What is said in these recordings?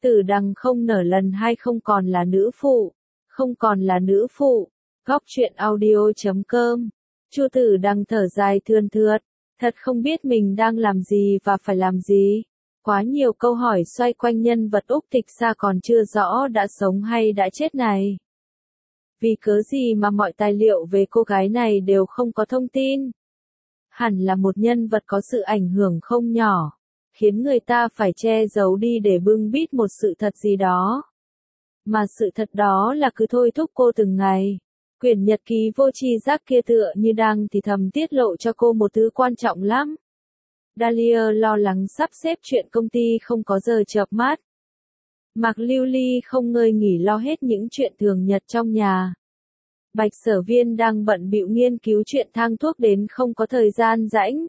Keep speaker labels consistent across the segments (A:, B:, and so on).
A: Tử Đằng không nở lần hai không còn là nữ phụ. Không còn là nữ phụ. Góc truyện audio.com. Chu Tử Đằng thở dài thườn thượt. Thật không biết mình đang làm gì và phải làm gì. Quá nhiều câu hỏi xoay quanh nhân vật Úc Tịch Sa còn chưa rõ đã sống hay đã chết này. Vì cớ gì mà mọi tài liệu về cô gái này đều không có thông tin? Hẳn là một nhân vật có sự ảnh hưởng không nhỏ, khiến người ta phải che giấu đi để bưng bít một sự thật gì đó. Mà sự thật đó là cứ thôi thúc cô từng ngày. Quyển nhật ký vô tri giác kia tựa như đang thì thầm tiết lộ cho cô một thứ quan trọng lắm. Dahlia lo lắng sắp xếp chuyện công ty không có giờ chợp mắt. Mạc Lưu Ly không ngơi nghỉ lo hết những chuyện thường nhật trong nhà. Bạch Sở Viên đang bận bịu nghiên cứu chuyện thang thuốc đến không có thời gian rảnh.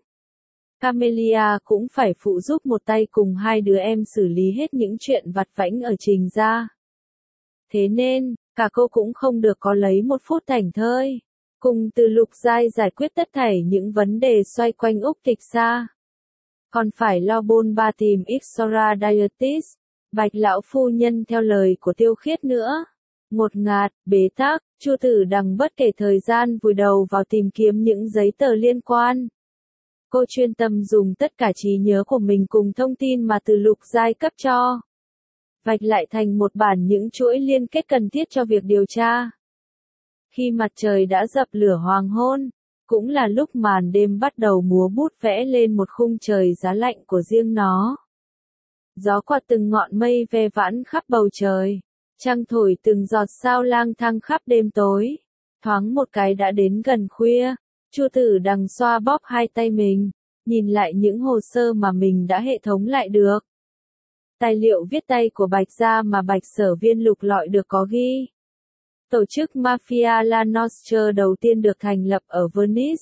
A: Camelia cũng phải phụ giúp một tay cùng hai đứa em xử lý hết những chuyện vặt vãnh ở Trình gia. Thế nên, cả cô cũng không được có lấy một phút thảnh thơi. Cùng Từ Lục Giai giải quyết tất thảy những vấn đề xoay quanh Úc Tịch Sa. Còn phải lo bôn ba tìm Ixora Dietis, Bạch lão phu nhân theo lời của Tiêu Khiết nữa. Ngột ngạt, bế tắc, Chu Tử Đằng bất kể thời gian vùi đầu vào tìm kiếm những giấy tờ liên quan. Cô chuyên tâm dùng tất cả trí nhớ của mình cùng thông tin mà Từ Lục Giai cấp cho. Vạch lại thành một bản những chuỗi liên kết cần thiết cho việc điều tra. Khi mặt trời đã dập lửa hoàng hôn, cũng là lúc màn đêm bắt đầu múa bút vẽ lên một khung trời giá lạnh của riêng nó. Gió quạt từng ngọn mây ve vãn khắp bầu trời, trăng thổi từng giọt sao lang thang khắp đêm tối. Thoáng một cái đã đến gần khuya, Chu Tử Đằng xoa bóp hai tay mình, nhìn lại những hồ sơ mà mình đã hệ thống lại được. Tài liệu viết tay của Bạch gia mà Bạch Sở Viên lục lọi được có ghi. Tổ chức Mafia La Nostra đầu tiên được thành lập ở Venice,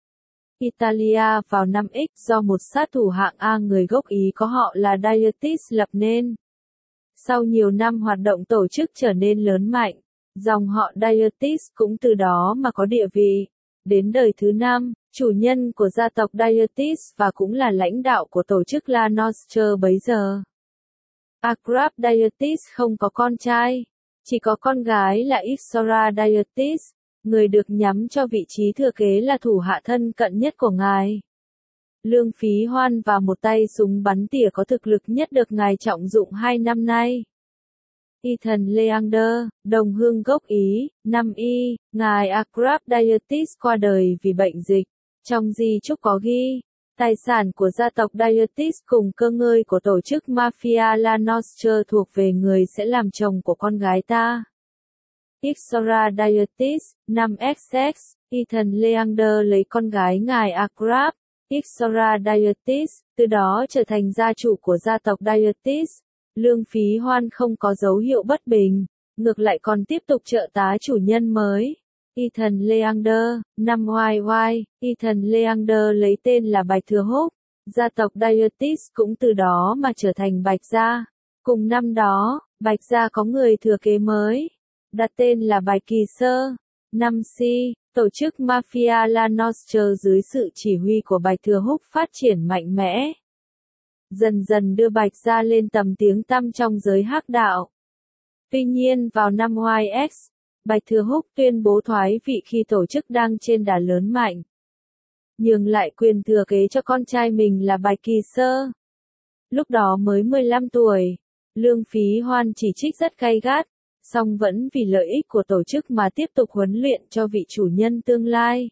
A: Italia vào năm X do một sát thủ hạng A người gốc Ý có họ là Dietis lập nên. Sau nhiều năm hoạt động tổ chức trở nên lớn mạnh, dòng họ Dietis cũng từ đó mà có địa vị. Đến đời thứ 5, chủ nhân của gia tộc Dietis và cũng là lãnh đạo của tổ chức La Nostra bấy giờ. Agrab Dietis không có con trai, chỉ có con gái là Ixora Dietis, người được nhắm cho vị trí thừa kế là thủ hạ thân cận nhất của ngài. Lương Phí Hoan và một tay súng bắn tỉa có thực lực nhất được ngài trọng dụng 2 năm nay. Ethan Leander, đồng hương gốc Ý, năm Y, ngài Agrab Dietis qua đời vì bệnh dịch. Trong di chúc có ghi, tài sản của gia tộc Dietis cùng cơ ngơi của tổ chức Mafia La Nostra thuộc về người sẽ làm chồng của con gái ta. Ixora Dietis, 5XX, Ethan Leander lấy con gái ngài Agrab, Ixora Dietis, từ đó trở thành gia chủ của gia tộc Dietis. Lương Phí Hoan không có dấu hiệu bất bình, ngược lại còn tiếp tục trợ tá chủ nhân mới. Ethan Leander, 5YY, Ethan Leander lấy tên là Bạch Thừa Húc, gia tộc Dietis cũng từ đó mà trở thành Bạch gia. Cùng năm đó, Bạch gia có người thừa kế mới, đặt tên là Bạch Kỳ Sơ. 5C, tổ chức Mafia La Nostra dưới sự chỉ huy của Bạch Thừa Húc phát triển mạnh mẽ, dần dần đưa Bạch gia lên tầm tiếng tăm trong giới hắc đạo. Tuy nhiên vào năm YX, Bạch Thừa Húc tuyên bố thoái vị khi tổ chức đang trên đà lớn mạnh, nhường lại quyền thừa kế cho con trai mình là Bạch Kỳ Sơ. Lúc đó mới 15 tuổi, Lương Phí Hoan chỉ trích rất gay gắt, song vẫn vì lợi ích của tổ chức mà tiếp tục huấn luyện cho vị chủ nhân tương lai.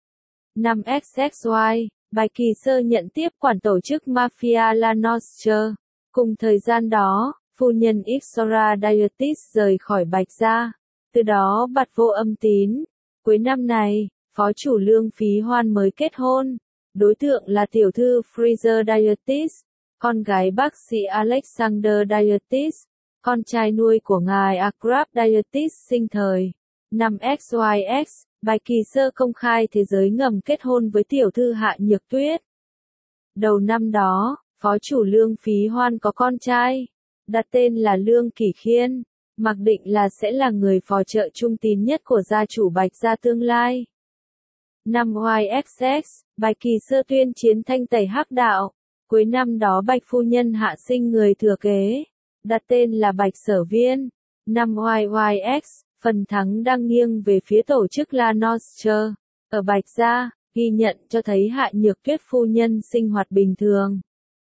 A: 5XXY, Bạch Kỳ Sơ nhận tiếp quản tổ chức Mafia La Nostra. Cùng thời gian đó, phu nhân Ixora Dietis rời khỏi Bạch gia, từ đó bặt vô âm tín. Cuối năm này, phó chủ Lương Phí Hoan mới kết hôn. Đối tượng là tiểu thư Fraser Dietis, con gái bác sĩ Alexander Dietis, con trai nuôi của ngài Agrab Dietis sinh thời. 5XYX, Bạch Kỳ Sơ công khai thế giới ngầm kết hôn với tiểu thư Hạ Nhược Tuyết. Đầu năm đó, phó chủ Lương Phí Hoan có con trai, đặt tên là Lương Kỷ Khiên, mặc định là sẽ là người phò trợ trung tín nhất của gia chủ Bạch gia tương lai. 5YXX, Bạch Kỳ Sơ tuyên chiến thanh tẩy hắc đạo. Cuối năm đó Bạch phu nhân hạ sinh người thừa kế. đặt tên là Bạch Sở Viên. Năm YYX, phần thắng đang nghiêng về phía tổ chức La Nostre. Ở Bạch Gia, ghi nhận cho thấy Hạ Nhược Tuyết phu nhân sinh hoạt bình thường.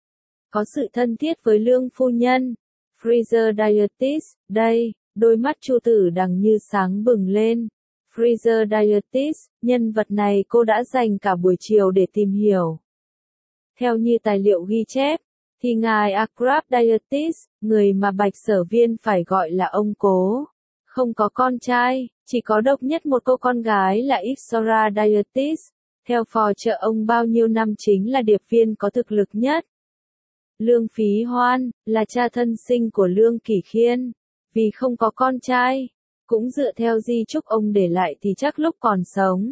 A: Có sự thân thiết với Lương phu nhân. Freezer Dietis, đây, đôi mắt Chu Tử Đằng như sáng bừng lên. Freezer Dietis, nhân vật này cô đã dành cả buổi chiều để tìm hiểu. Theo như tài liệu ghi chép, thì ngài Akrab Dietis, người mà Bạch Sở Viên phải gọi là ông cố, không có con trai, chỉ có độc nhất một cô con gái là Ixora Dietis. Theo phò trợ ông bao nhiêu năm chính là điệp viên có thực lực nhất. Lương Phí Hoan, là cha thân sinh của Lương Kỷ Khiên. Vì không có con trai, cũng dựa theo di chúc ông để lại thì chắc lúc còn sống,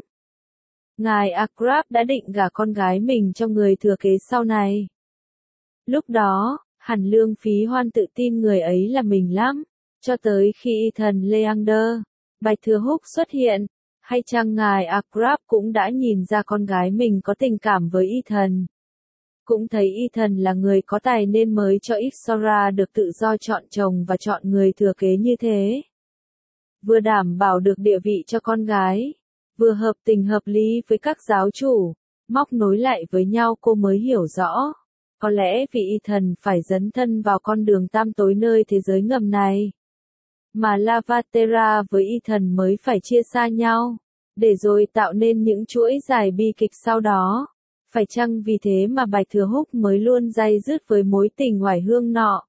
A: ngài Akrab đã định gả con gái mình cho người thừa kế sau này. Lúc đó, hẳn Lương Phí Hoan tự tin người ấy là mình lắm, cho tới khi Ethan Leander, Bạch Thừa Húc xuất hiện, hay chăng ngài Akrab cũng đã nhìn ra con gái mình có tình cảm với Ethan. Cũng thấy Ethan là người có tài nên mới cho Ixora được tự do chọn chồng và chọn người thừa kế như thế. Vừa đảm bảo được địa vị cho con gái, vừa hợp tình hợp lý với các giáo chủ, móc nối lại với nhau cô mới hiểu rõ. Có lẽ vì Ethan phải dấn thân vào con đường tăm tối nơi thế giới ngầm này, mà Lavatera với Ethan mới phải chia xa nhau, để rồi tạo nên những chuỗi dài bi kịch sau đó. Phải chăng vì thế mà Bạch Thừa Húc mới luôn day dứt với mối tình oải hương nọ?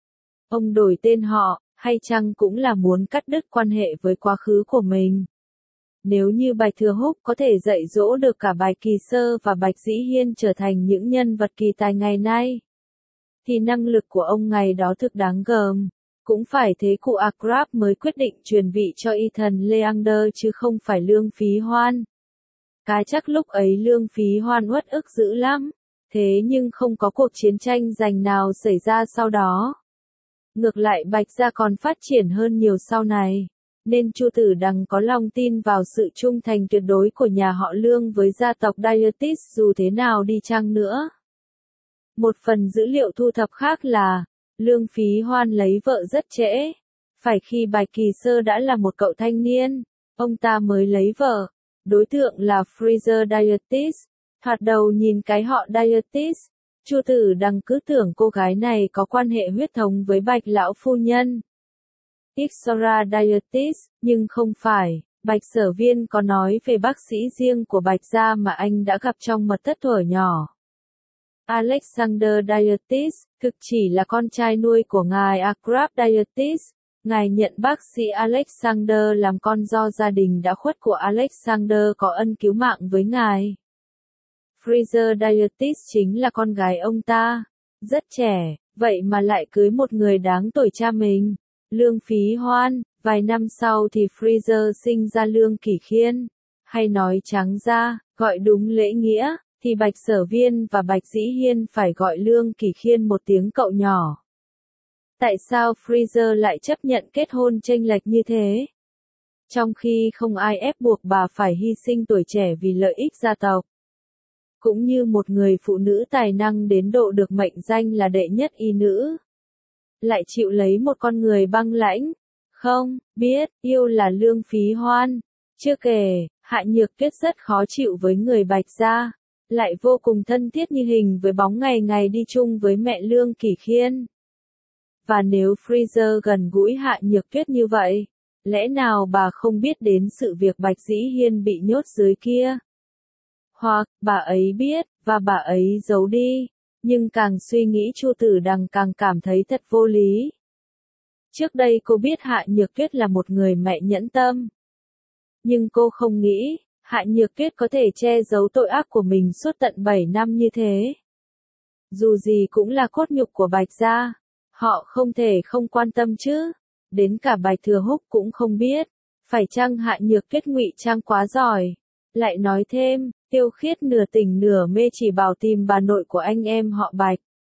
A: Ông đổi tên họ, hay chăng cũng là muốn cắt đứt quan hệ với quá khứ của mình? Nếu như Bạch Thừa Húc có thể dạy dỗ được cả Bạch Kỳ Sơ và Bạch Dĩ Hiên trở thành những nhân vật kỳ tài ngày nay, thì năng lực của ông ngày đó thực đáng gờm. Cũng phải thế cụ Akrab mới quyết định truyền vị cho Ethan Leander chứ không phải Lương Phí Hoan. Cái chắc lúc ấy Lương Phí Hoan uất ức dữ lắm, thế nhưng không có cuộc chiến tranh giành nào xảy ra sau đó. Ngược lại Bạch Gia còn phát triển hơn nhiều sau này, nên Chu Tử Đằng có lòng tin vào sự trung thành tuyệt đối của nhà họ Lương với gia tộc Dietis dù thế nào đi chăng nữa. Một phần dữ liệu thu thập khác là, Lương Phí Hoan lấy vợ rất trễ, phải khi Bạch Kỳ Sơ đã là một cậu thanh niên, ông ta mới lấy vợ. Đối tượng là Freezer Dietis. Thoạt đầu nhìn cái họ Dietis, Chu Tử Đằng cứ tưởng cô gái này có quan hệ huyết thống với Bạch lão phu nhân Ixora Dietis, nhưng không phải. Bạch Sở Viên có nói về bác sĩ riêng của Bạch Gia mà anh đã gặp trong mật thất thuở nhỏ. Alexander Dietis, thực chỉ là con trai nuôi của ngài Akrab Dietis. Ngài nhận bác sĩ Alexander làm con do gia đình đã khuất của Alexander có ân cứu mạng với ngài. Freezer Dietis chính là con gái ông ta, rất trẻ, vậy mà lại cưới một người đáng tuổi cha mình, Lương Phí Hoan. Vài năm sau thì Freezer sinh ra Lương Kỷ Khiên, hay nói trắng ra, gọi đúng lễ nghĩa, thì Bạch Sở Viên và Bạch Dĩ Hiên phải gọi Lương Kỷ Khiên một tiếng cậu nhỏ. Tại sao Freezer lại chấp nhận kết hôn chênh lệch như thế? Trong khi không ai ép buộc bà phải hy sinh tuổi trẻ vì lợi ích gia tộc. Cũng như một người phụ nữ tài năng đến độ được mệnh danh là đệ nhất y nữ, lại chịu lấy một con người băng lãnh. Không, biết, yêu là Lương Phí Hoan. Chưa kể, Hạ Nhược Tuyết rất khó chịu với người Bạch Gia, lại vô cùng thân thiết như hình với bóng ngày ngày đi chung với mẹ Lương Kỷ Khiên. Và nếu Freezer gần gũi Hạ Nhược Tuyết như vậy, lẽ nào bà không biết đến sự việc Bạch Dĩ Hiên bị nhốt dưới kia? Hoặc, bà ấy biết, và bà ấy giấu đi, nhưng càng suy nghĩ Chu Tử Đằng càng cảm thấy thật vô lý. Trước đây cô biết Hạ Nhược Tuyết là một người mẹ nhẫn tâm. Nhưng cô không nghĩ, Hạ Nhược Tuyết có thể che giấu tội ác của mình suốt tận 7 năm như thế. Dù gì cũng là cốt nhục của Bạch Gia, họ không thể không quan tâm chứ. Đến cả Bạch Thừa Húc cũng không biết, phải chăng Hạ Nhược Tuyết ngụy trang quá giỏi. Lại nói thêm, Tiêu Khiết nửa tỉnh nửa mê chỉ bảo tìm bà nội của anh em họ Bạch.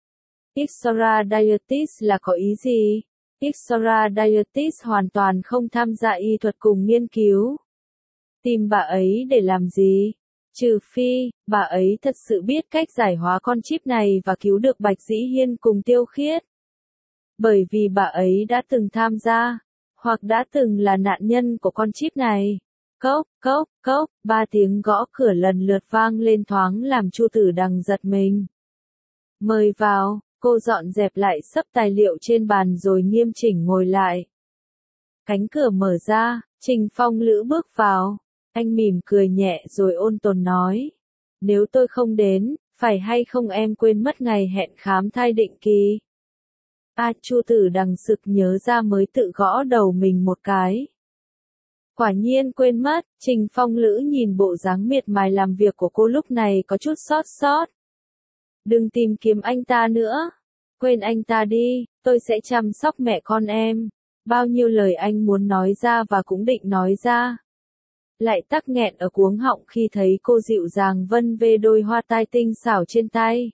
A: Ixora Dietis là có ý gì? Ixora Dietis hoàn toàn không tham gia y thuật cùng nghiên cứu. Tìm bà ấy để làm gì? Trừ phi, bà ấy thật sự biết cách giải hóa con chip này và cứu được Bạch Dĩ Hiên cùng Tiêu Khiết. Bởi vì bà ấy đã từng tham gia, hoặc đã từng là nạn nhân của con chip này. Cốc, cốc, cốc, 3 tiếng gõ cửa lần lượt vang lên thoáng làm Chu Tử Đằng giật mình. Mời vào, cô dọn dẹp lại sấp tài liệu trên bàn rồi nghiêm chỉnh ngồi lại. Cánh cửa mở ra, Trình Phong Lữ bước vào. Anh mỉm cười nhẹ rồi ôn tồn nói. Nếu tôi không đến, phải hay không em quên mất ngày hẹn khám thai định kỳ? Chu Tử Đằng sực nhớ ra mới tự gõ đầu mình một cái. Quả nhiên quên mất, Trình Phong Lữ nhìn bộ dáng miệt mài làm việc của cô lúc này có chút xót. Đừng tìm kiếm anh ta nữa. Quên anh ta đi, tôi sẽ chăm sóc mẹ con em. Bao nhiêu lời anh muốn nói ra và cũng định nói ra. Lại tắc nghẹn ở cuống họng khi thấy cô dịu dàng vân vê đôi hoa tai tinh xảo trên tay.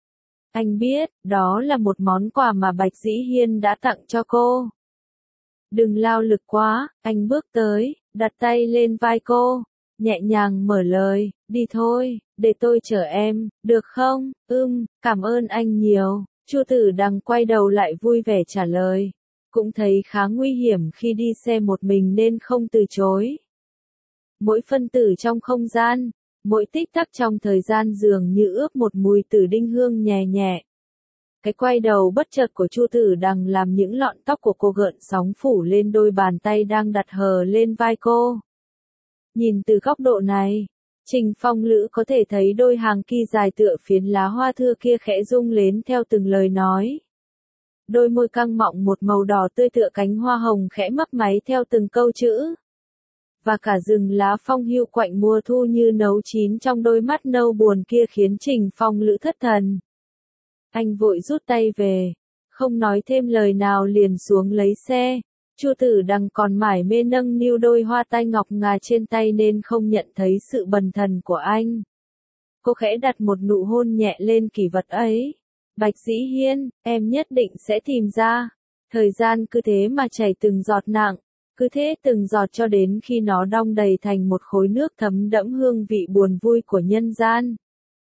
A: Anh biết, đó là một món quà mà Bạch Dĩ Hiên đã tặng cho cô. Đừng lao lực quá, anh bước tới, đặt tay lên vai cô, nhẹ nhàng mở lời, đi thôi, để tôi chở em, được không? Cảm ơn anh nhiều. Chu Tử Đằng quay đầu lại vui vẻ trả lời. Cũng thấy khá nguy hiểm khi đi xe một mình nên không từ chối. Mỗi phân tử trong không gian, mỗi tích tắc trong thời gian dường như ướp một mùi tử đinh hương nhẹ nhẹ. Cái quay đầu bất chợt của Chu Tử Đằng làm những lọn tóc của cô gợn sóng phủ lên đôi bàn tay đang đặt hờ lên vai cô. Nhìn từ góc độ này, Trình Phong Lữ có thể thấy đôi hàng ki dài tựa phiến lá hoa thưa kia khẽ rung lên theo từng lời nói. Đôi môi căng mọng một màu đỏ tươi tựa cánh hoa hồng khẽ mấp máy theo từng câu chữ. Và cả rừng lá phong hưu quạnh mùa thu như nấu chín trong đôi mắt nâu buồn kia khiến Trình Phong Lữ thất thần. Anh vội rút tay về, không nói thêm lời nào liền xuống lấy xe. Chu Tử Đằng còn mải mê nâng niu đôi hoa tai ngọc ngà trên tay nên không nhận thấy sự bần thần của anh. Cô khẽ đặt một nụ hôn nhẹ lên kỷ vật ấy. Bạch Dĩ Hiên, em nhất định sẽ tìm ra. Thời gian cứ thế mà chảy từng giọt nặng, cứ thế từng giọt cho đến khi nó đong đầy thành một khối nước thấm đẫm hương vị buồn vui của nhân gian.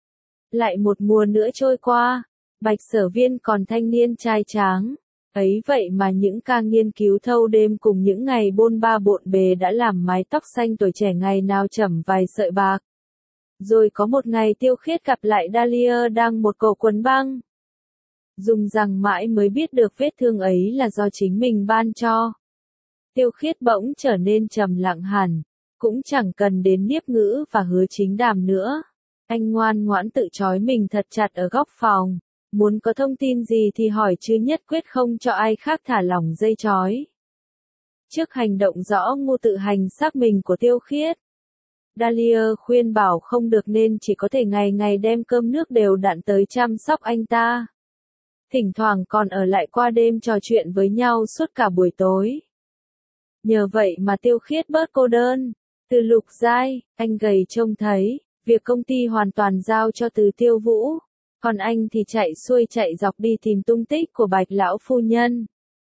A: Lại một mùa nữa trôi qua, Bạch Sở Viên còn thanh niên trai tráng. Ấy vậy mà những ca nghiên cứu thâu đêm cùng những ngày bôn ba bộn bề đã làm mái tóc xanh tuổi trẻ ngày nào chẩm vài sợi bạc. Rồi có một ngày Tiêu Khiết gặp lại Dahlia đang một cổ quần băng. Dùng rằng mãi mới biết được vết thương ấy là do chính mình ban cho. Tiêu Khiết bỗng trở nên trầm lặng hẳn, cũng chẳng cần đến Niếp Ngữ và Hứa Chính Đàm nữa. Anh ngoan ngoãn tự trói mình thật chặt ở góc phòng. Muốn có thông tin gì thì hỏi chứ nhất quyết không cho ai khác thả lỏng dây trói. Trước hành động rõ ngu tự hành xác mình của Tiêu Khiết, Dahlia khuyên bảo không được nên chỉ có thể ngày ngày đem cơm nước đều đặn tới chăm sóc anh ta. Thỉnh thoảng còn ở lại qua đêm trò chuyện với nhau suốt cả buổi tối. Nhờ vậy mà Tiêu Khiết bớt cô đơn. Từ Lục Giai, anh gầy trông thấy, việc công ty hoàn toàn giao cho Từ Tiêu Vũ. Còn anh thì chạy xuôi chạy dọc đi tìm tung tích của Bạch lão phu nhân.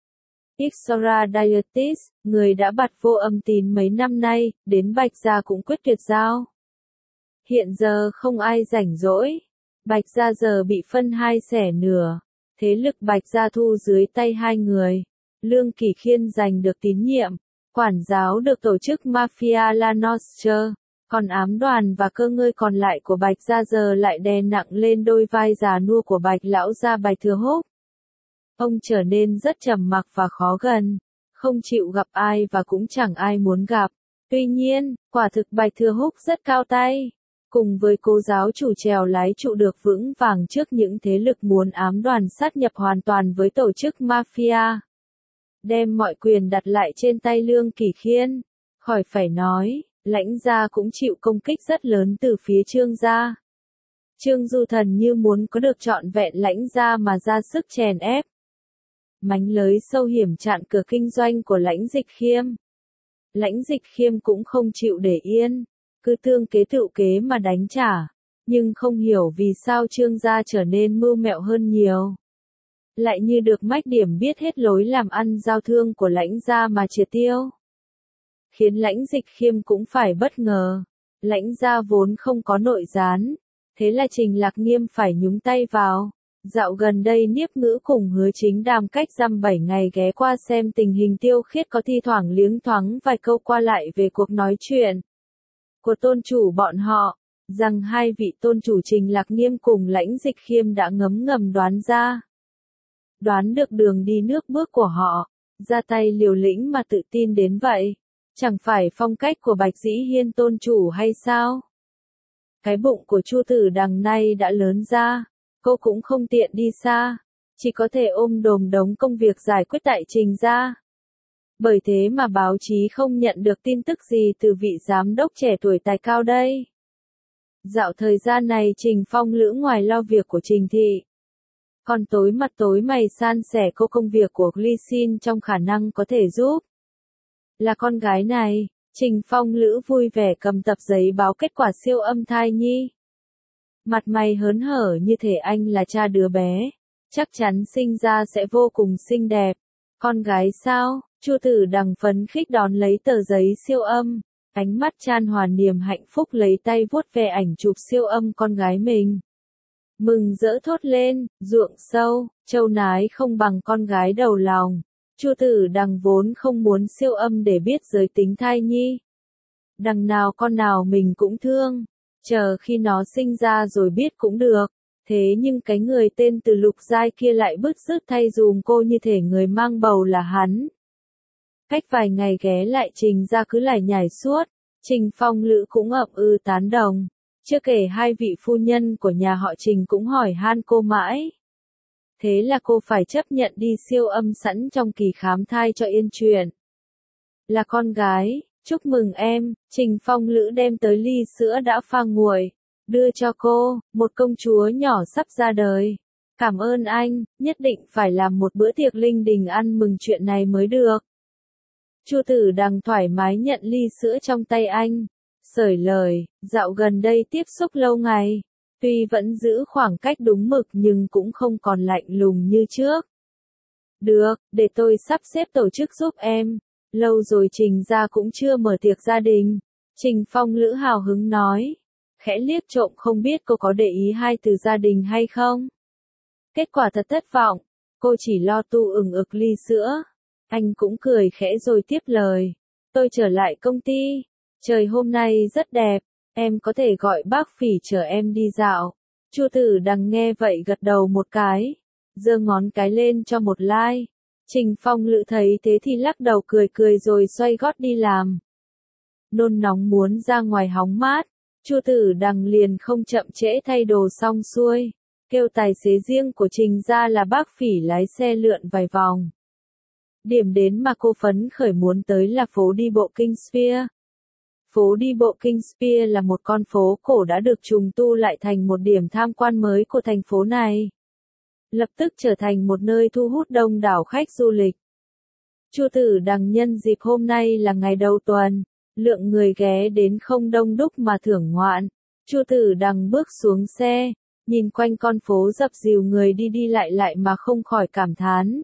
A: Ixora Dietis, người đã bặt vô âm tín mấy năm nay, đến Bạch gia cũng quyết tuyệt giao. Hiện giờ không ai rảnh rỗi. Bạch gia giờ bị phân hai xẻ nửa. Thế lực Bạch gia thu dưới tay hai người. Lương Kỳ Khiên giành được tín nhiệm. Quản giáo được tổ chức Mafia La Nostra. Còn ám đoàn và cơ ngơi còn lại của Bạch gia giờ lại đè nặng lên đôi vai già nua của Bạch lão gia Bạch Thừa Húc. Ông trở nên rất trầm mặc và khó gần, không chịu gặp ai và cũng chẳng ai muốn gặp. Tuy nhiên, quả thực Bạch Thừa Húc rất cao tay. Cùng với cô giáo chủ trèo lái trụ được vững vàng trước những thế lực muốn ám đoàn sát nhập hoàn toàn với tổ chức Mafia. Đem mọi quyền đặt lại trên tay Lương Kỳ Khiên. Khỏi phải nói. Lãnh gia cũng chịu công kích rất lớn từ phía Trương gia. Trương Du Thần như muốn có được trọn vẹn lãnh gia mà ra sức chèn ép. Mánh lới sâu hiểm chặn cửa kinh doanh của Lãnh Dịch Khiêm. Lãnh Dịch Khiêm cũng không chịu để yên, cứ tương kế tựu kế mà đánh trả. Nhưng không hiểu vì sao Trương gia trở nên mưu mẹo hơn nhiều. Lại như được mách điểm biết hết lối làm ăn giao thương của Lãnh gia mà triệt tiêu. Khiến Lãnh Dịch Khiêm cũng phải bất ngờ. Lãnh gia vốn không có nội gián, thế là Trình Lạc Nghiêm phải nhúng tay vào. Dạo gần đây Niếp Ngữ cùng Hứa Chính Đàm cách dăm 7 ngày ghé qua xem tình hình Tiêu Khiết, có thi thoảng liếng thoáng vài câu qua lại về cuộc nói chuyện của tôn chủ bọn họ, rằng hai vị tôn chủ Trình Lạc Nghiêm cùng Lãnh Dịch Khiêm đã ngấm ngầm đoán được đường đi nước bước của họ, ra tay liều lĩnh mà tự tin đến vậy. Chẳng phải phong cách của Bạch Dĩ Hiên tôn chủ hay sao? Cái bụng của Chu Tử Đằng nay đã lớn ra, cô cũng không tiện đi xa, chỉ có thể ôm đồm đống công việc giải quyết tại Trình gia. Bởi thế mà báo chí không nhận được tin tức gì từ vị giám đốc trẻ tuổi tài cao đây. Dạo thời gian này Trình Phong Lữ ngoài lo việc của Trình Thị, còn tối mặt tối mày san sẻ cô công việc của Ly Xin trong khả năng có thể giúp. Là con gái này, Trình Phong Lữ vui vẻ cầm tập giấy báo kết quả siêu âm thai nhi. Mặt mày hớn hở như thể anh là cha đứa bé, chắc chắn sinh ra sẽ vô cùng xinh đẹp. Con gái sao? Chu Tử Đằng phấn khích đón lấy tờ giấy siêu âm, ánh mắt chan hòa niềm hạnh phúc, lấy tay vuốt ve ảnh chụp siêu âm con gái mình. Mừng rỡ thốt lên, ruộng sâu, trâu nái không bằng con gái đầu lòng. Chu Tử Đằng vốn không muốn siêu âm để biết giới tính thai nhi. Đằng nào con nào mình cũng thương, chờ khi nó sinh ra rồi biết cũng được. Thế nhưng cái người tên Từ Lục Giai kia lại bứt rứt thay dùm cô như thể người mang bầu là hắn. Cách vài ngày ghé lại Trình gia cứ lải nhải suốt, Trình Phong Lữ cũng ậm ừ tán đồng. Chưa kể hai vị phu nhân của nhà họ Trình cũng hỏi han cô mãi. Thế là cô phải chấp nhận đi siêu âm sẵn trong kỳ khám thai cho yên chuyện. Là con gái, chúc mừng em. Trình Phong Lữ đem tới ly sữa đã pha nguội, đưa cho cô, một công chúa nhỏ sắp ra đời. Cảm ơn anh, nhất định phải làm một bữa tiệc linh đình ăn mừng chuyện này mới được. Chu Tử Đằng thoải mái nhận ly sữa trong tay anh, sởi lời, dạo gần đây tiếp xúc lâu ngày, tuy vẫn giữ khoảng cách đúng mực nhưng cũng không còn lạnh lùng như trước. Được, để tôi sắp xếp tổ chức giúp em. Lâu rồi Trình gia cũng chưa mở tiệc gia đình. Trình Phong Lữ hào hứng nói, khẽ liếc trộm không biết cô có để ý hai từ gia đình hay không. Kết quả thật thất vọng, cô chỉ lo tu ửng ực ly sữa. Anh cũng cười khẽ rồi tiếp lời, tôi trở lại công ty, trời hôm nay rất đẹp, em có thể gọi bác Phỉ chở em đi dạo. Chu Tử Đằng nghe vậy gật đầu một cái, giơ ngón cái lên cho một like. Trình Phong Lữ thấy thế thì lắc đầu cười cười rồi xoay gót đi làm. Nôn nóng muốn ra ngoài hóng mát, Chu Tử Đằng liền không chậm trễ thay đồ xong xuôi, kêu tài xế riêng của Trình gia là bác Phỉ lái xe lượn vài vòng. Điểm đến mà cô phấn khởi muốn tới là phố đi bộ King Spear. Phố đi bộ King Spear là một con phố cổ đã được trùng tu lại thành một điểm tham quan mới của thành phố này. Lập tức trở thành một nơi thu hút đông đảo khách du lịch. Chu Tử Đằng nhân dịp hôm nay là ngày đầu tuần, lượng người ghé đến không đông đúc mà thưởng ngoạn. Chu Tử Đằng bước xuống xe, nhìn quanh con phố dập dìu người đi đi lại lại mà không khỏi cảm thán.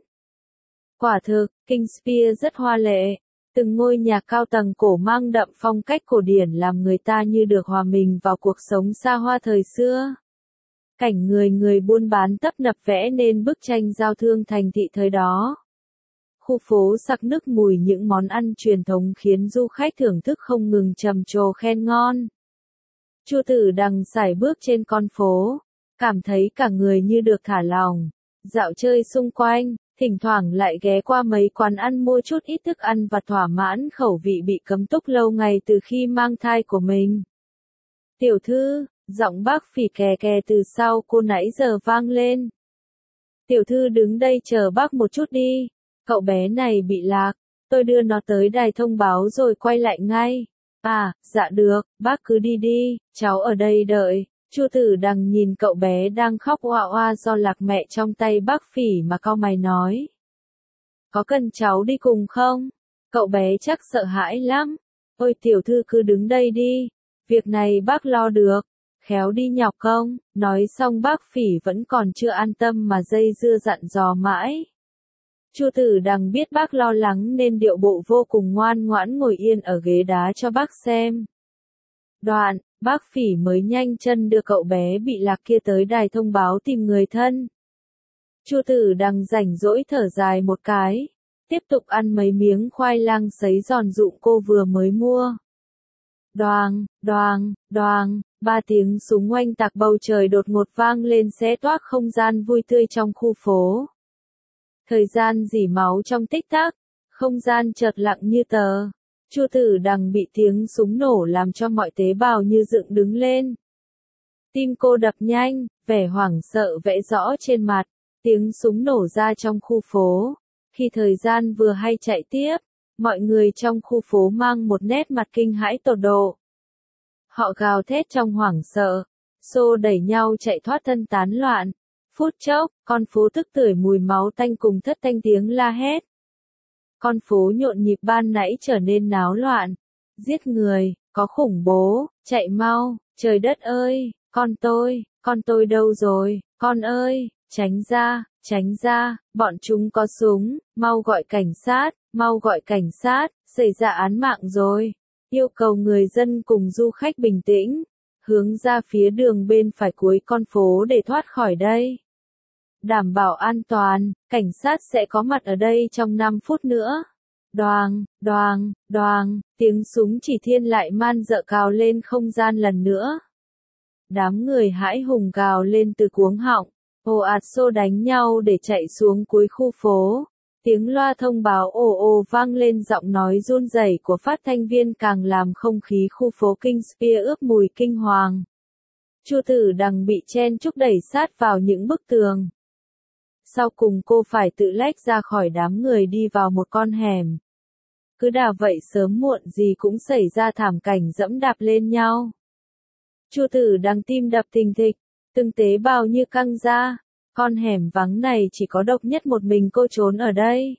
A: Quả thực, King Spear rất hoa lệ, từng ngôi nhà cao tầng cổ mang đậm phong cách cổ điển làm người ta như được hòa mình vào cuộc sống xa hoa thời xưa. Cảnh người buôn bán tấp nập vẽ nên bức tranh giao thương thành thị thời đó. Khu phố sặc nức mùi những món ăn truyền thống khiến du khách thưởng thức không ngừng trầm trồ khen ngon. Chu Tử Đằng sải bước trên con phố, cảm thấy cả người như được thả lỏng, dạo chơi xung quanh, thỉnh thoảng lại ghé qua mấy quán ăn mua chút ít thức ăn và thỏa mãn khẩu vị bị cấm túc lâu ngày từ khi mang thai của mình. Tiểu thư, giọng bác Phỉ kè kè từ sau cô nãy giờ vang lên. Tiểu thư đứng đây chờ bác một chút đi, cậu bé này bị lạc, tôi đưa nó tới đài thông báo rồi quay lại ngay. À, dạ được, bác cứ đi đi, cháu ở đây đợi. Chu Tử Đằng nhìn cậu bé đang khóc oa oa do lạc mẹ trong tay bác Phỉ mà cau mày nói. Có cần cháu đi cùng không? Cậu bé chắc sợ hãi lắm. Ôi tiểu thư cứ đứng đây đi, việc này bác lo được, khéo đi nhọc không? Nói xong bác Phỉ vẫn còn chưa an tâm mà dây dưa dặn dò mãi. Chu Tử Đằng biết bác lo lắng nên điệu bộ vô cùng ngoan ngoãn ngồi yên ở ghế đá cho bác xem. Đoạn, bác Phỉ mới nhanh chân đưa cậu bé bị lạc kia tới đài thông báo tìm người thân. Chu Tử Đằng rảnh rỗi thở dài một cái, tiếp tục ăn mấy miếng khoai lang sấy giòn rụm cô vừa mới mua. Đoàng, đoàng, đoàng, 3 tiếng súng oanh tạc bầu trời đột ngột vang lên xé toác không gian vui tươi trong khu phố. Thời gian rỉ máu trong tích tắc, không gian chợt lặng như tờ. Chu Tử Đằng bị tiếng súng nổ làm cho mọi tế bào như dựng đứng lên. Tim cô đập nhanh, vẻ hoảng sợ vẽ rõ trên mặt, tiếng súng nổ ra trong khu phố. Khi thời gian vừa hay chạy tiếp, mọi người trong khu phố mang một nét mặt kinh hãi tột độ. Họ gào thét trong hoảng sợ, xô đẩy nhau chạy thoát thân tán loạn. Phút chốc, con phố tức tưởi mùi máu tanh cùng thất thanh tiếng la hét. Con phố nhộn nhịp ban nãy trở nên náo loạn. Giết người, có khủng bố, chạy mau, trời đất ơi, con tôi đâu rồi, con ơi, tránh ra, bọn chúng có súng, mau gọi cảnh sát, xảy ra án mạng rồi. Yêu cầu người dân cùng du khách bình tĩnh, hướng ra phía đường bên phải cuối con phố để thoát khỏi đây. Đảm bảo an toàn, cảnh sát sẽ có mặt ở đây trong 5 phút nữa. Đoàng, đoàng, đoàng, tiếng súng chỉ thiên lại man dợ cào lên không gian lần nữa. Đám người hãi hùng gào lên từ cuống họng, ồ ạt xô đánh nhau để chạy xuống cuối khu phố. Tiếng loa thông báo ồ ồ vang lên, giọng nói run rẩy của phát thanh viên càng làm không khí khu phố Kingspire ướp mùi kinh hoàng. Chu Tử Đằng bị chen chúc đẩy sát vào những bức tường. Sau cùng cô phải tự lách ra khỏi đám người đi vào một con hẻm. Cứ đà vậy sớm muộn gì cũng xảy ra thảm cảnh dẫm đạp lên nhau. Chu Tử Đằng tim đập thình thịch, từng tế bào như căng ra. Con hẻm vắng này chỉ có độc nhất một mình cô trốn ở đây.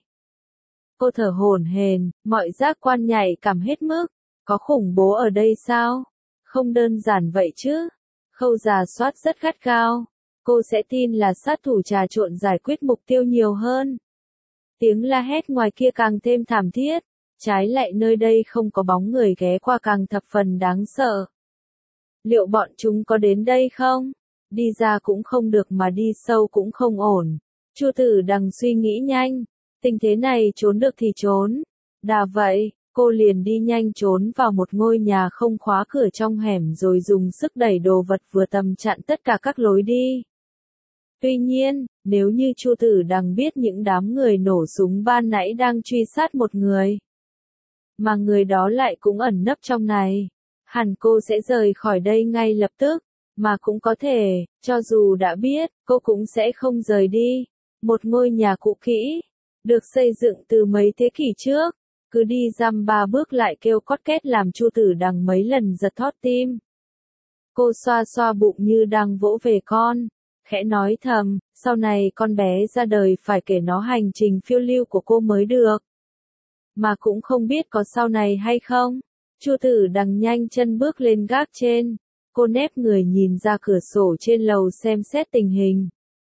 A: Cô thở hổn hển, mọi giác quan nhạy cảm hết mức. Có khủng bố ở đây sao? Không đơn giản vậy chứ. Khâu rà soát rất gắt gao. Cô sẽ tin là sát thủ trà trộn giải quyết mục tiêu nhiều hơn. Tiếng la hét ngoài kia càng thêm thảm thiết. Trái lại nơi đây không có bóng người ghé qua càng thập phần đáng sợ. Liệu bọn chúng có đến đây không? Đi ra cũng không được mà đi sâu cũng không ổn. Chu Tử Đằng suy nghĩ nhanh. Tình thế này trốn được thì trốn. Đà vậy, cô liền đi nhanh trốn vào một ngôi nhà không khóa cửa trong hẻm rồi dùng sức đẩy đồ vật vừa tầm chặn tất cả các lối đi. Tuy nhiên, nếu như Chu Tử Đằng biết những đám người nổ súng ban nãy đang truy sát một người, mà người đó lại cũng ẩn nấp trong này, hẳn cô sẽ rời khỏi đây ngay lập tức. Mà cũng có thể, cho dù đã biết, cô cũng sẽ không rời đi. Một ngôi nhà cũ kỹ, được xây dựng từ mấy thế kỷ trước, cứ đi dăm 3 bước lại kêu cót két làm Chu Tử Đằng mấy lần giật thót tim. Cô xoa xoa bụng như đang vỗ về con, khẽ nói thầm, sau này con bé ra đời phải kể nó hành trình phiêu lưu của cô mới được. Mà cũng không biết có sau này hay không. Chu Tử Đằng nhanh chân bước lên gác trên. Cô nép người nhìn ra cửa sổ trên lầu xem xét tình hình.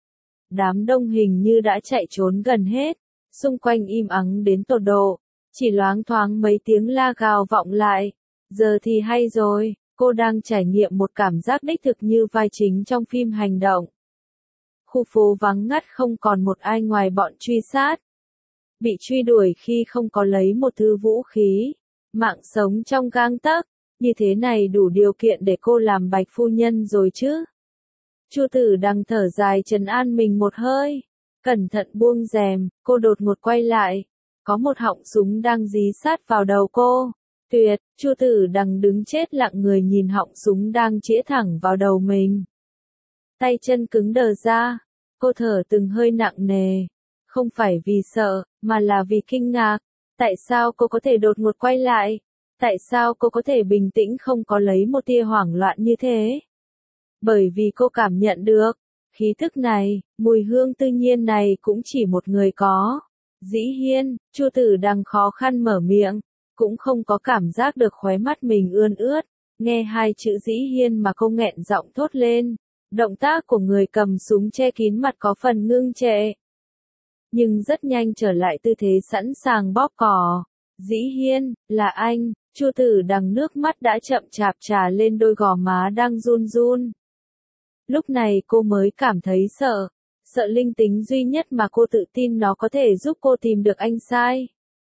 A: Đám đông hình như đã chạy trốn gần hết, xung quanh im ắng đến tột độ, chỉ loáng thoáng mấy tiếng la gào vọng lại. Giờ thì hay rồi, cô đang trải nghiệm một cảm giác đích thực như vai chính trong phim hành động. Khu phố vắng ngắt không còn một ai ngoài bọn truy sát. Bị truy đuổi khi không có lấy một thứ vũ khí, mạng sống trong gang tấc. Như thế này đủ điều kiện để cô làm bạch phu nhân rồi chứ. Chu Tử Đằng thở dài trấn an mình một hơi. Cẩn thận buông rèm, cô đột ngột quay lại. Có một họng súng đang dí sát vào đầu cô. Tuyệt, Chu Tử Đằng đứng chết lặng người nhìn họng súng đang chĩa thẳng vào đầu mình. Tay chân cứng đờ ra. Cô thở từng hơi nặng nề. Không phải vì sợ, mà là vì kinh ngạc. Tại sao cô có thể đột ngột quay lại? Tại sao cô có thể bình tĩnh không có lấy một tia hoảng loạn như thế? Bởi vì cô cảm nhận được, khí thức này, mùi hương tự nhiên này cũng chỉ một người có. Dĩ Hiên, Chu Tử Đằng khó khăn mở miệng, cũng không có cảm giác được khóe mắt mình ươn ướt. Nghe hai chữ Dĩ Hiên mà cô nghẹn giọng thốt lên. Động tác của người cầm súng che kín mặt có phần ngưng trệ. Nhưng rất nhanh trở lại tư thế sẵn sàng bóp cò. Dĩ Hiên, là anh. Chu Tử Đằng nước mắt đã chậm chạp trà lên đôi gò má đang run run. Lúc này cô mới cảm thấy sợ. Sợ linh tính duy nhất mà cô tự tin nó có thể giúp cô tìm được anh sai.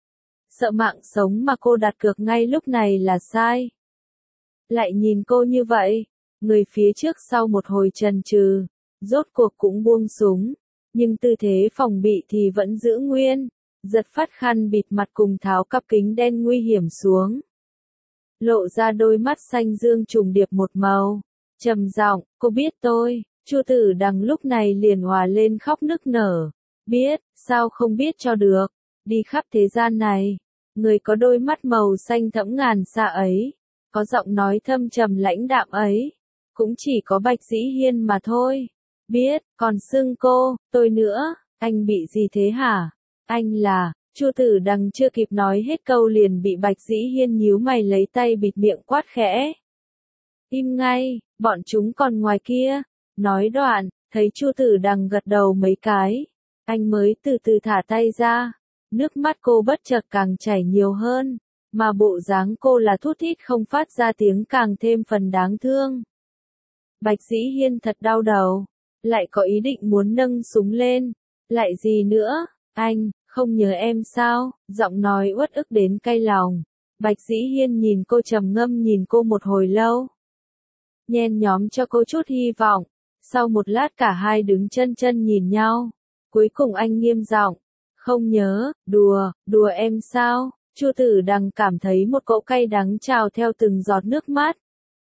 A: Sợ mạng sống mà cô đặt cược ngay lúc này là sai. Lại nhìn cô như vậy, người phía trước sau một hồi chần chừ, rốt cuộc cũng buông súng, nhưng tư thế phòng bị thì vẫn giữ nguyên, giật phát khăn bịt mặt cùng tháo cặp kính đen nguy hiểm xuống. Lộ ra đôi mắt xanh dương trùng điệp một màu, trầm giọng, cô biết tôi. Chu Tử Đằng lúc này liền hòa lên khóc nức nở, biết, sao không biết cho được, đi khắp thế gian này, người có đôi mắt màu xanh thẫm ngàn xa ấy, có giọng nói thâm trầm lãnh đạm ấy, cũng chỉ có Bạch Dĩ Hiên mà thôi. Biết, còn xưng cô, tôi nữa, anh bị gì thế hả? Anh là, Chu Tử Đằng chưa kịp nói hết câu liền bị Bạch Dĩ Hiên nhíu mày lấy tay bịt miệng quát khẽ. Im ngay, bọn chúng còn ngoài kia. Nói đoạn, thấy Chu Tử Đằng gật đầu mấy cái, anh mới từ từ thả tay ra, nước mắt cô bất chợt càng chảy nhiều hơn, mà bộ dáng cô là thút thít không phát ra tiếng càng thêm phần đáng thương. Bạch Dĩ Hiên thật đau đầu, lại có ý định muốn nâng súng lên, lại gì nữa, anh, không nhớ em sao, giọng nói uất ức đến cay lòng. Bạch Dĩ Hiên nhìn cô trầm ngâm nhìn cô một hồi lâu, nhen nhóm cho cô chút hy vọng. Sau một lát cả hai đứng chân chân nhìn nhau, cuối cùng anh nghiêm giọng, không nhớ, đùa em sao? Chu Tử Đằng cảm thấy một cỗ cay đắng trào theo từng giọt nước mắt.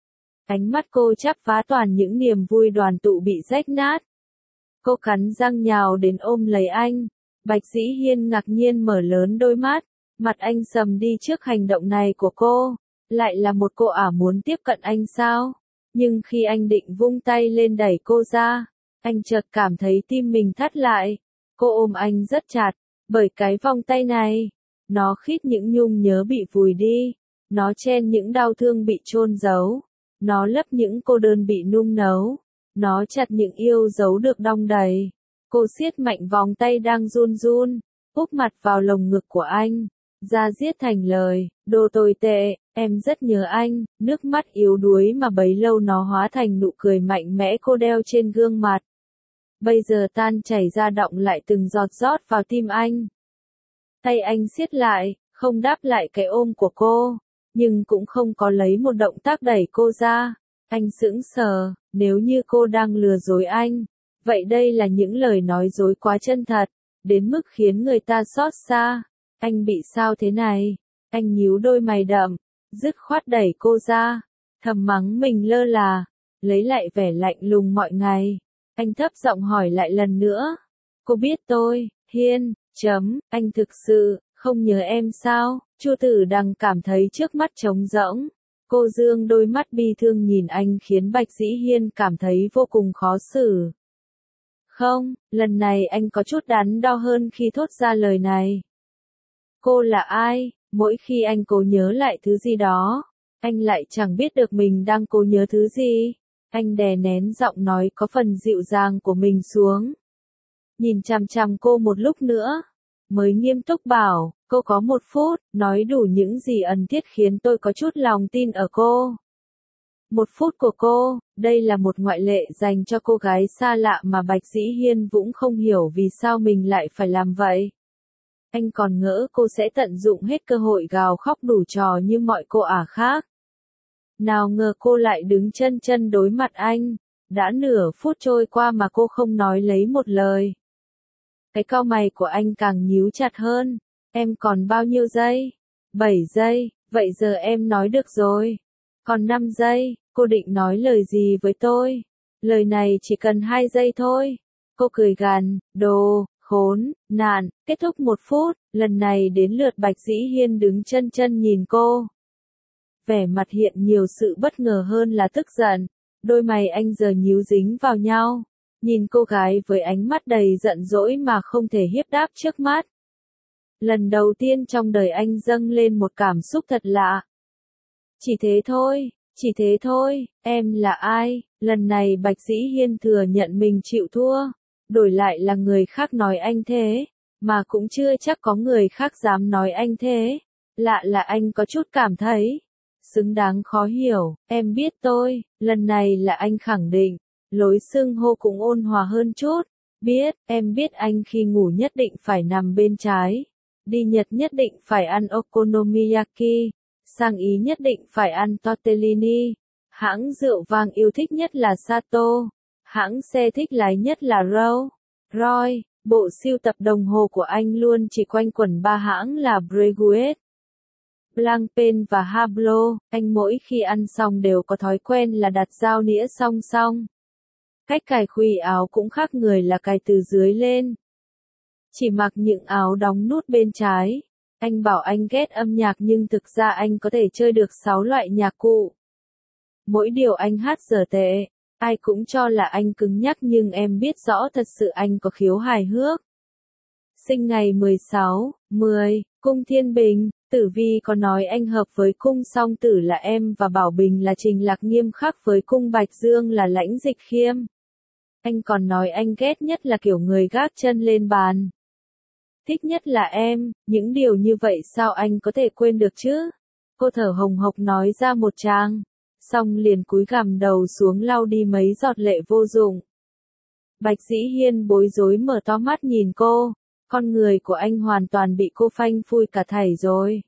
A: Ánh mắt cô chắp vá toàn những niềm vui đoàn tụ bị rách nát. Cô cắn răng nhào đến ôm lấy anh. Bạch Dĩ Hiên ngạc nhiên mở lớn đôi mắt, mặt anh sầm đi trước hành động này của cô. Lại là một cô ả muốn tiếp cận anh sao? Nhưng khi anh định vung tay lên đẩy cô ra, anh chợt cảm thấy tim mình thắt lại. Cô ôm anh rất chặt, bởi cái vòng tay này, nó khít những nhung nhớ bị vùi đi, nó chen những đau thương bị chôn giấu, nó lấp những cô đơn bị nung nấu, nó chặt những yêu dấu được đong đầy. Cô siết mạnh vòng tay đang run run, úp mặt vào lồng ngực của anh, ra giết thành lời, đồ tồi tệ, em rất nhớ anh, nước mắt yếu đuối mà bấy lâu nó hóa thành nụ cười mạnh mẽ cô đeo trên gương mặt. Bây giờ tan chảy ra đọng lại từng giọt rót vào tim anh. Tay anh siết lại, không đáp lại cái ôm của cô, nhưng cũng không có lấy một động tác đẩy cô ra. Anh sững sờ, nếu như cô đang lừa dối anh, vậy đây là những lời nói dối quá chân thật, đến mức khiến người ta xót xa. Anh bị sao thế này? Anh nhíu đôi mày đậm, dứt khoát đẩy cô ra, thầm mắng mình lơ là, lấy lại vẻ lạnh lùng mọi ngày. Anh thấp giọng hỏi lại lần nữa. Cô biết tôi, Hiên, anh thực sự, không nhớ em sao? Chu Tử Đằng cảm thấy trước mắt trống rỗng. Cô dương đôi mắt bi thương nhìn anh khiến Bạch Dĩ Hiên cảm thấy vô cùng khó xử. Không, lần này anh có chút đắn đo hơn khi thốt ra lời này. Cô là ai? Mỗi khi anh cố nhớ lại thứ gì đó, anh lại chẳng biết được mình đang cố nhớ thứ gì. Anh đè nén giọng nói có phần dịu dàng của mình xuống. Nhìn chằm chằm cô một lúc nữa, mới nghiêm túc bảo, cô có 1 phút, nói đủ những gì ẩn thiết khiến tôi có chút lòng tin ở cô. 1 phút của cô, đây là một ngoại lệ dành cho cô gái xa lạ mà Bạch Dĩ Hiên cũng không hiểu vì sao mình lại phải làm vậy. Anh còn ngỡ cô sẽ tận dụng hết cơ hội gào khóc đủ trò như mọi cô ả khác. Nào ngờ cô lại đứng chân chân đối mặt anh. Đã nửa phút trôi qua mà cô không nói lấy một lời. Cái cau mày của anh càng nhíu chặt hơn. Em còn bao nhiêu giây? 7 giây, vậy giờ em nói được rồi. Còn 5 giây, cô định nói lời gì với tôi? Lời này chỉ cần 2 giây thôi. Cô cười gằn, đồ, khốn, nạn, kết thúc 1 phút, lần này đến lượt Bạch Dĩ Hiên đứng chân chân nhìn cô. Vẻ mặt hiện nhiều sự bất ngờ hơn là tức giận, đôi mày anh giờ nhíu dính vào nhau, nhìn cô gái với ánh mắt đầy giận dỗi mà không thể hiếp đáp trước mắt. Lần đầu tiên trong đời anh dâng lên một cảm xúc thật lạ. Chỉ thế thôi, em là ai? Lần này Bạch Dĩ Hiên thừa nhận mình chịu thua, đổi lại là người khác nói anh thế, mà cũng chưa chắc có người khác dám nói anh thế. Lạ là anh có chút cảm thấy xứng đáng khó hiểu, em biết tôi, lần này là anh khẳng định, lối xưng hô cũng ôn hòa hơn chút, Biết, em biết anh khi ngủ nhất định phải nằm bên trái. Đi Nhật nhất định phải ăn okonomiyaki. Sang Ý nhất định phải ăn tortellini. Hãng rượu vang yêu thích nhất là Sato. Hãng xe thích lái nhất là Rolls Royce. Bộ sưu tập đồng hồ của anh luôn chỉ quanh quẩn ba hãng là Breguet, Blancpain và Hublot. Anh mỗi khi ăn xong đều có thói quen là đặt dao nĩa song song. Cách cài khuy áo cũng khác người là cài từ dưới lên. Chỉ mặc những áo đóng nút bên trái. Anh bảo anh ghét âm nhạc nhưng thực ra anh có thể chơi được 6 loại nhạc cụ. Mỗi điều anh hát dở tệ. Ai cũng cho là anh cứng nhắc nhưng em biết rõ thật sự anh có khiếu hài hước. Sinh ngày 16/10, cung Thiên Bình, Tử Vi có nói anh hợp với cung Song Tử là em và Bảo Bình là Trình Lạc nghiêm khắc với cung Bạch Dương là Lãnh Dịch Khiêm. Anh còn nói anh ghét nhất là kiểu người gác chân lên bàn. Thích nhất là em, những điều như vậy sao anh có thể quên được chứ? Cô thở hồng hộc nói ra một tràng. Xong liền cúi gằm đầu xuống lau đi mấy giọt lệ vô dụng. Bạch Dĩ Hiên bối rối mở to mắt nhìn cô. Con người của anh hoàn toàn bị cô phanh phui cả thảy rồi.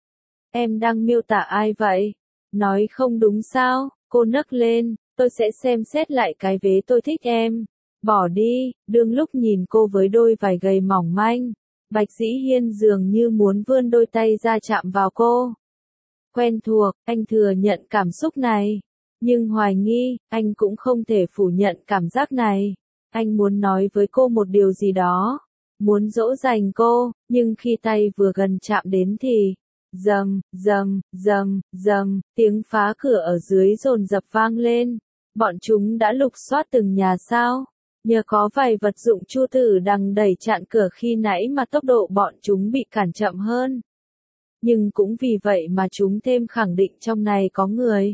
A: Em đang miêu tả ai vậy? Nói không đúng sao? Cô nấc lên, tôi sẽ xem xét lại cái vế tôi thích em. Bỏ đi, đương lúc nhìn cô với đôi vải gầy mỏng manh. Bạch Dĩ Hiên dường như muốn vươn đôi tay ra chạm vào cô. Quen thuộc, anh thừa nhận cảm xúc này. Nhưng hoài nghi, anh cũng không thể phủ nhận cảm giác này. Anh muốn nói với cô một điều gì đó. Muốn dỗ dành cô, nhưng khi tay vừa gần chạm đến thì... Dầm, dầm, dầm, dầm, tiếng phá cửa ở dưới dồn dập vang lên. Bọn chúng đã lục soát từng nhà sao? Nhờ có vài vật dụng Chu Tử Đằng đẩy chặn cửa khi nãy mà tốc độ bọn chúng bị cản chậm hơn. Nhưng cũng vì vậy mà chúng thêm khẳng định trong này có người.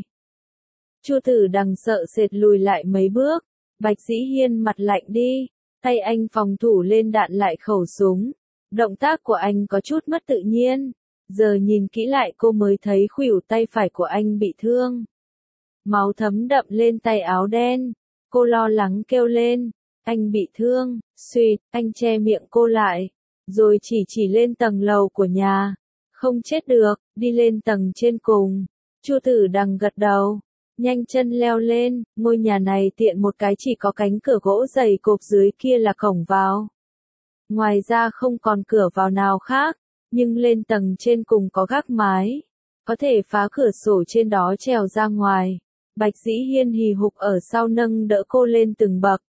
A: Chu Tử Đằng sợ sệt lùi lại mấy bước. Bạch Dĩ Hiên mặt lạnh đi. Tay anh phòng thủ lên đạn lại khẩu súng. Động tác của anh có chút mất tự nhiên. Giờ nhìn kỹ lại cô mới thấy khuỷu tay phải của anh bị thương. Máu thấm đậm lên tay áo đen. Cô lo lắng kêu lên. Anh bị thương, suýt, anh che miệng cô lại. Rồi chỉ lên tầng lầu của nhà. Không chết được, đi lên tầng trên cùng. Chu Tử Đằng gật đầu. Nhanh chân leo lên, ngôi nhà này tiện một cái chỉ có cánh cửa gỗ dày cộp dưới kia là cổng vào. Ngoài ra không còn cửa vào nào khác, nhưng lên tầng trên cùng có gác mái. Có thể phá cửa sổ trên đó trèo ra ngoài. Bạch Dĩ Hiên hì hục ở sau nâng đỡ cô lên từng bậc.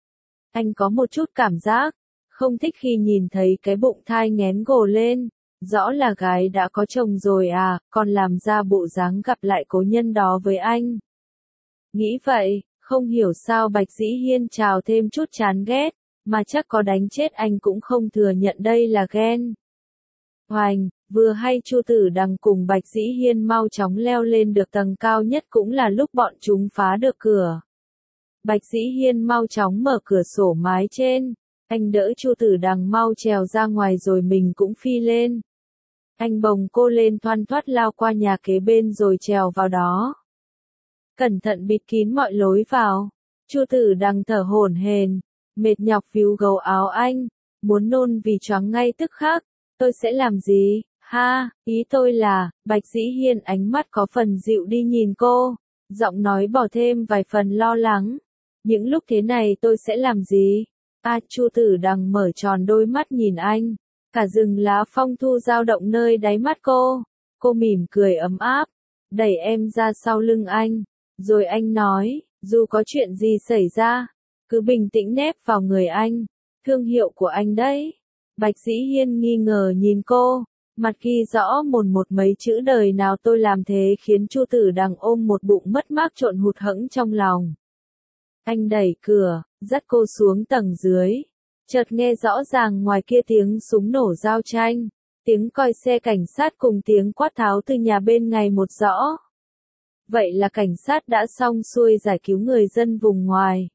A: Anh có một chút cảm giác, không thích khi nhìn thấy cái bụng thai nghén gồ lên. Rõ là gái đã có chồng rồi à, còn làm ra bộ dáng gặp lại cố nhân đó với anh. Nghĩ vậy, không hiểu sao Bạch Dĩ Hiên trào thêm chút chán ghét, mà chắc có đánh chết anh cũng không thừa nhận đây là ghen. Hoành, vừa hay Chu Tử Đằng cùng Bạch Dĩ Hiên mau chóng leo lên được tầng cao nhất cũng là lúc bọn chúng phá được cửa. Bạch Dĩ Hiên mau chóng mở cửa sổ mái trên, anh đỡ Chu Tử Đằng mau trèo ra ngoài rồi mình cũng phi lên. Anh bồng cô lên thoăn thoắt lao qua nhà kế bên rồi trèo vào đó. Cẩn thận bịt kín mọi lối vào. Chu Tử Đằng thở hổn hển, mệt nhọc víu gấu áo anh, muốn nôn vì choáng ngay tức khắc. Tôi sẽ làm gì? Ha, ý tôi là, Bạch Dĩ Hiên ánh mắt có phần dịu đi nhìn cô, giọng nói bỏ thêm vài phần lo lắng. Những lúc thế này tôi sẽ làm gì? Chu Tử Đằng mở tròn đôi mắt nhìn anh. Cả rừng lá phong thu dao động nơi đáy mắt cô. Cô mỉm cười ấm áp, đẩy em ra sau lưng anh. Rồi anh nói, dù có chuyện gì xảy ra, cứ bình tĩnh nép vào người anh. Thương hiệu của anh đấy. Bạch Dĩ Hiên nghi ngờ nhìn cô, mặt ghi rõ một mấy chữ đời nào tôi làm thế khiến Chu Tử Đằng ôm một bụng mất mát trộn hụt hẫng trong lòng. Anh đẩy cửa, dắt cô xuống tầng dưới. Chợt nghe rõ ràng ngoài kia tiếng súng nổ giao tranh, tiếng còi xe cảnh sát cùng tiếng quát tháo từ nhà bên ngày một rõ. Vậy là cảnh sát đã xong xuôi giải cứu người dân vùng ngoài.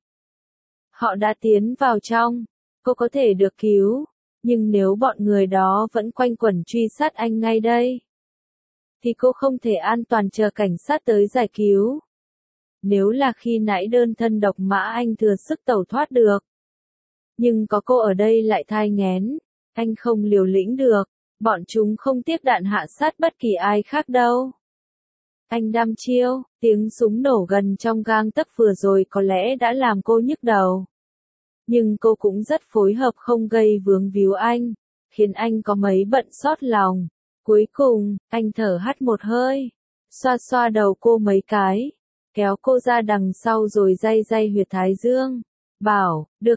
A: Họ đã tiến vào trong, cô có thể được cứu, nhưng nếu bọn người đó vẫn quanh quẩn truy sát anh ngay đây, thì cô không thể an toàn chờ cảnh sát tới giải cứu. Nếu là khi nãy đơn thân độc mã anh thừa sức tẩu thoát được. Nhưng có cô ở đây lại thai nghén. Anh không liều lĩnh được. Bọn chúng không tiếc đạn hạ sát bất kỳ ai khác đâu. Anh đăm chiêu, tiếng súng nổ gần trong gang tấc vừa rồi có lẽ đã làm cô nhức đầu. Nhưng cô cũng rất phối hợp không gây vướng víu anh, khiến anh có mấy bận xót lòng. Cuối cùng, anh thở hắt một hơi, xoa xoa đầu cô mấy cái, kéo cô ra đằng sau rồi day day huyệt thái dương. Bảo, được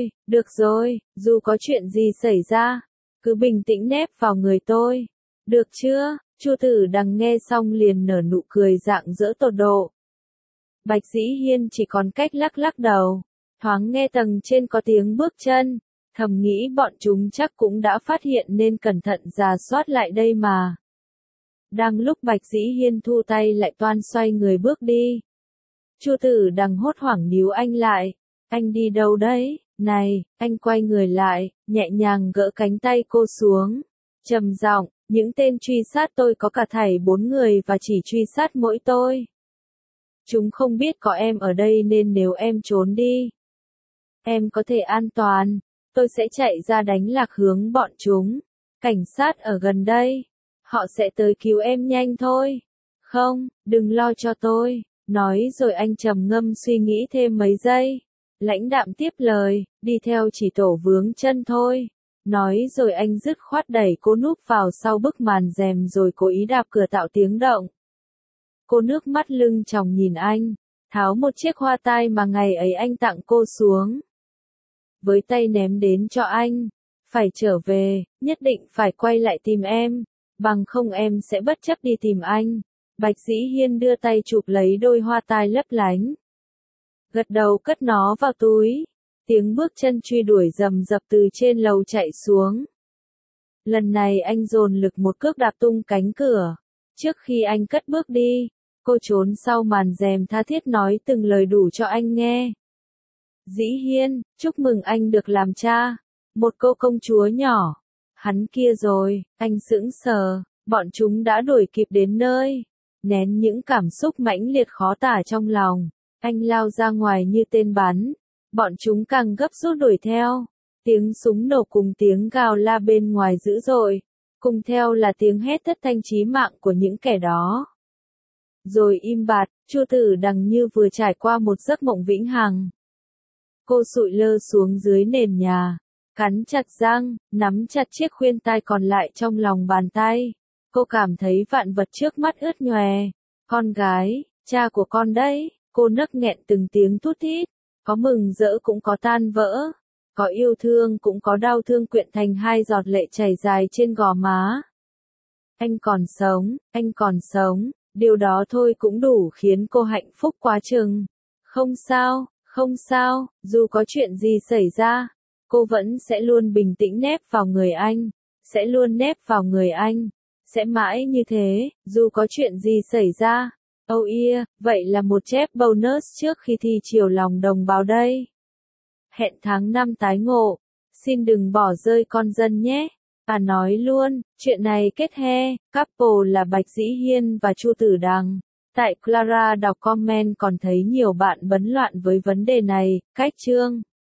A: rồi, dù có chuyện gì xảy ra, cứ bình tĩnh nép vào người tôi. Được chưa? Chu Tử Đằng nghe xong liền nở nụ cười rạng rỡ tột độ. Bạch Dĩ Hiên chỉ còn cách lắc lắc đầu, thoáng nghe tầng trên có tiếng bước chân, thầm nghĩ bọn chúng chắc cũng đã phát hiện nên cẩn thận rà soát lại đây mà. Đang lúc Bạch Dĩ Hiên thu tay lại toan xoay người bước đi. Chu Tử Đằng hốt hoảng níu anh lại, anh đi đâu đấy? Này, anh quay người lại, nhẹ nhàng gỡ cánh tay cô xuống, trầm giọng, những tên truy sát tôi có cả thảy 4 người và chỉ truy sát mỗi tôi. Chúng không biết có em ở đây nên nếu em trốn đi, em có thể an toàn, tôi sẽ chạy ra đánh lạc hướng bọn chúng. Cảnh sát ở gần đây, họ sẽ tới cứu em nhanh thôi. Không, đừng lo cho tôi, nói rồi anh trầm ngâm suy nghĩ thêm mấy giây. Lãnh đạm tiếp lời, đi theo chỉ tổ vướng chân thôi. Nói rồi anh dứt khoát đẩy cô núp vào sau bức màn rèm rồi cố ý đạp cửa tạo tiếng động. Cô nước mắt lưng tròng nhìn anh, tháo một chiếc hoa tai mà ngày ấy anh tặng cô xuống. Với tay ném đến cho anh, phải trở về, nhất định phải quay lại tìm em, bằng không em sẽ bất chấp đi tìm anh. Bạch Dĩ Hiên đưa tay chụp lấy đôi hoa tai lấp lánh. Gật đầu cất nó vào túi. Tiếng bước chân truy đuổi rầm rập từ trên lầu chạy xuống. Lần này anh dồn lực một cước đạp tung cánh cửa. Trước khi anh cất bước đi, cô trốn sau màn rèm tha thiết nói từng lời đủ cho anh nghe. Dĩ Hiên, chúc mừng anh được làm cha. Một cô công chúa nhỏ. Hắn kia rồi, anh sững sờ, bọn chúng đã đuổi kịp đến nơi. Nén những cảm xúc mãnh liệt khó tả trong lòng, anh lao ra ngoài như tên bắn. Bọn chúng càng gấp rút đuổi theo. Tiếng súng nổ cùng tiếng gào la bên ngoài dữ dội. Cùng theo là tiếng hét thất thanh chí mạng của những kẻ đó. Rồi im bặt, Chu Tử Đằng như vừa trải qua một giấc mộng vĩnh hằng. Cô sụi lơ xuống dưới nền nhà, cắn chặt răng, nắm chặt chiếc khuyên tai còn lại trong lòng bàn tay. Cô cảm thấy vạn vật trước mắt ướt nhòe. Con gái, cha của con đấy, cô nấc nghẹn từng tiếng thút thít. Có mừng rỡ cũng có tan vỡ, có yêu thương cũng có đau thương quyện thành hai giọt lệ chảy dài trên gò má. Anh còn sống, điều đó thôi cũng đủ khiến cô hạnh phúc quá chừng. Không sao, dù có chuyện gì xảy ra, cô vẫn sẽ luôn bình tĩnh nép vào người anh, sẽ luôn nép vào người anh, sẽ mãi như thế, dù có chuyện gì xảy ra. Oh yeah, vậy là một chép bonus trước khi thi chiều lòng đồng bào đây. Hẹn tháng 5 tái ngộ. Xin đừng bỏ rơi con dân nhé. Nói luôn, chuyện này kết he, couple là Bạch Dĩ Hiên và Chu Tử Đằng. Tại Clara đọc comment còn thấy nhiều bạn bấn loạn với vấn đề này, cách chương.